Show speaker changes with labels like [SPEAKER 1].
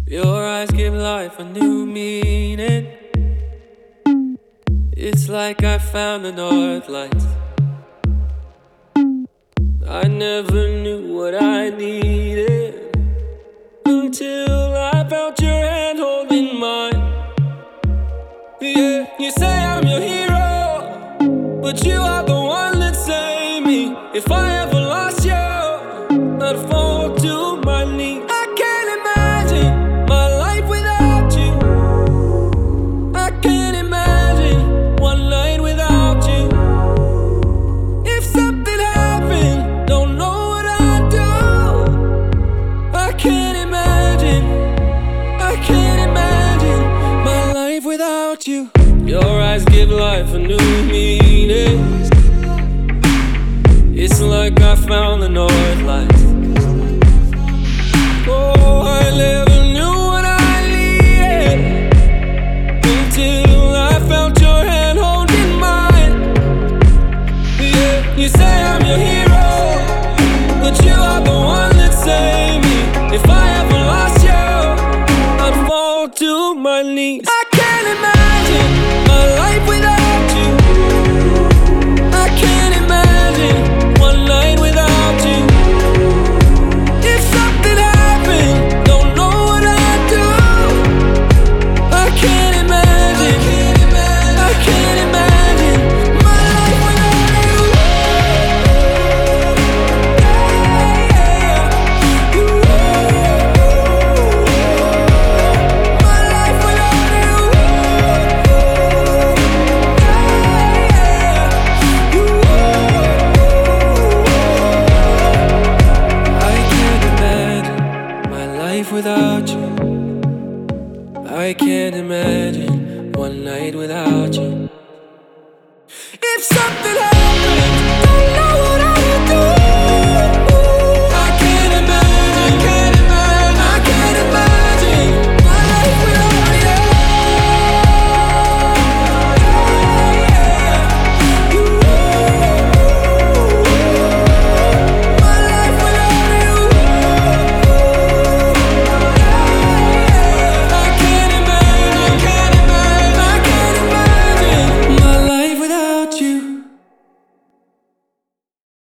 [SPEAKER 1] Your eyes give life a new meaning. It's like I found the north lights. I never knew what I needed until I felt your hand holding mine. Yeah, you say I'm your hero, but you are the one that saved me. If I ever lost you, I'd fall to my knees. I can't imagine my life without you. I can't imagine one night without you. If something happened, don't know what I'd do. I can't imagine my life without you. Your eyes give life a new meaning. It's like I found the north lights. Oh, I never knew what I needed until I felt your hand holding mine. Yeah, you say I'm your hero,